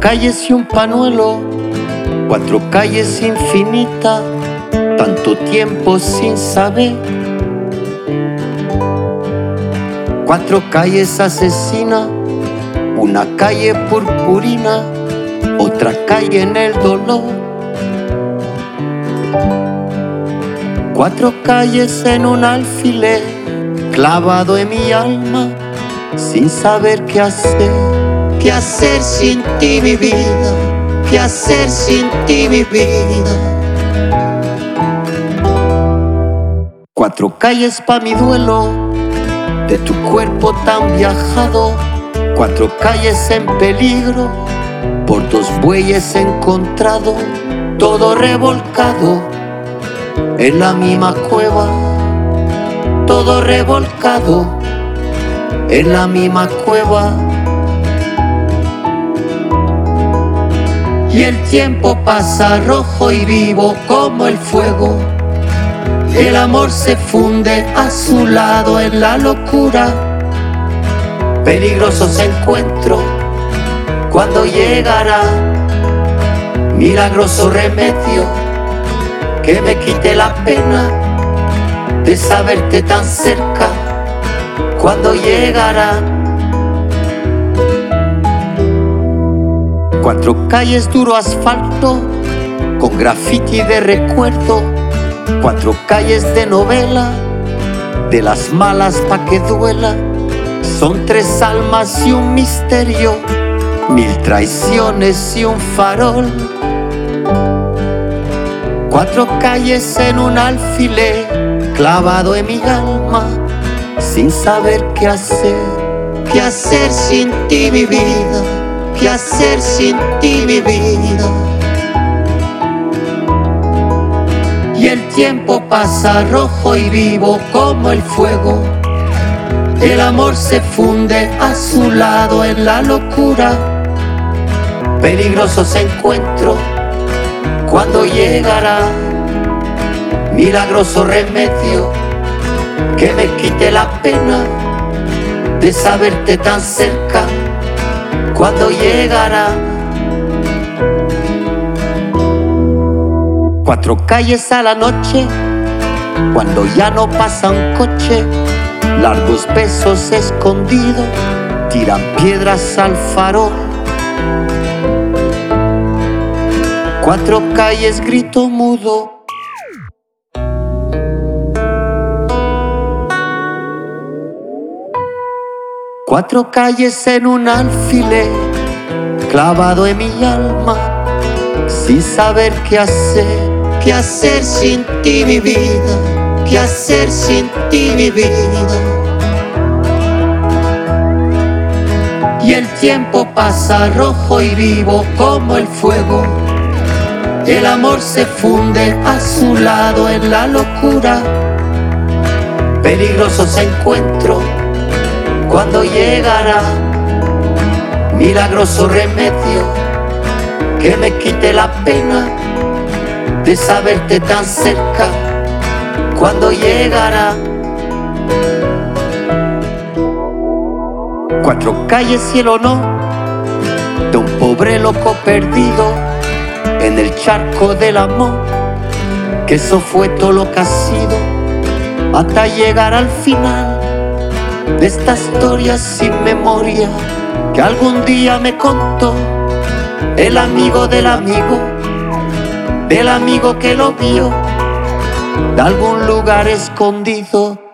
calles y un panuelo, 4 calles infinitas, tanto tiempo sin saber. 4 calles asesinas, una calle purpurina, otra calle en el dolor. 4 calles en un alfiler, clavado en mi alma, sin saber qué hacer. ¿Qué hacer sin ti, mi vida? ¿Qué hacer sin ti, mi vida? 4 calles pa' mi duelo, de tu cuerpo tan viajado. 4 calles en peligro, por 2 bueyes encontrado, todo revolcado en la misma cueva, todo revolcado en la misma cueva. Y el tiempo pasa rojo y vivo como el fuego. El amor se funde a su lado en la locura. Peligrosos encuentros cuando llegará milagroso remedio que me quite la pena de saberte tan cerca. Cuando llegará 4 calles duro asfalto con graffiti de recuerdo. 4 calles de novela, de las malas pa' que duela. Son 3 almas y un misterio, 1000 traiciones y un farol. 4 calles en un alfiler, clavado en mi alma, sin saber qué hacer. ¿Qué hacer sin ti, mi vida? ¿Qué hacer sin ti, mi vida? Y el tiempo pasa rojo y vivo como el fuego. El amor se funde a su lado en la locura. Peligrosos encuentros cuando llegará milagroso remedio que me quite la pena de saberte tan cerca. Cuando llegará 4 calles a la noche, cuando ya no pasa un coche. Largos besos escondidos tiran piedras al farol. 4 calles grito mudo. 4 calles en un alfiler, clavado en mi alma, sin saber qué hacer. ¿Qué hacer sin ti, mi vida? ¿Qué hacer sin ti, mi vida? Y el tiempo pasa rojo y vivo como el fuego. El amor se funde a su lado en la locura. Peligrosos encuentros cuando llegará milagroso remedio que me quite la pena de saberte tan cerca. Cuando llegará 4 calles cielo no, de un pobre loco perdido en el charco del amor, que eso fue todo lo que ha sido, hasta llegar al final de esta historia sin memoria que algún día me contó el amigo del amigo, del amigo que lo vio de algún lugar escondido.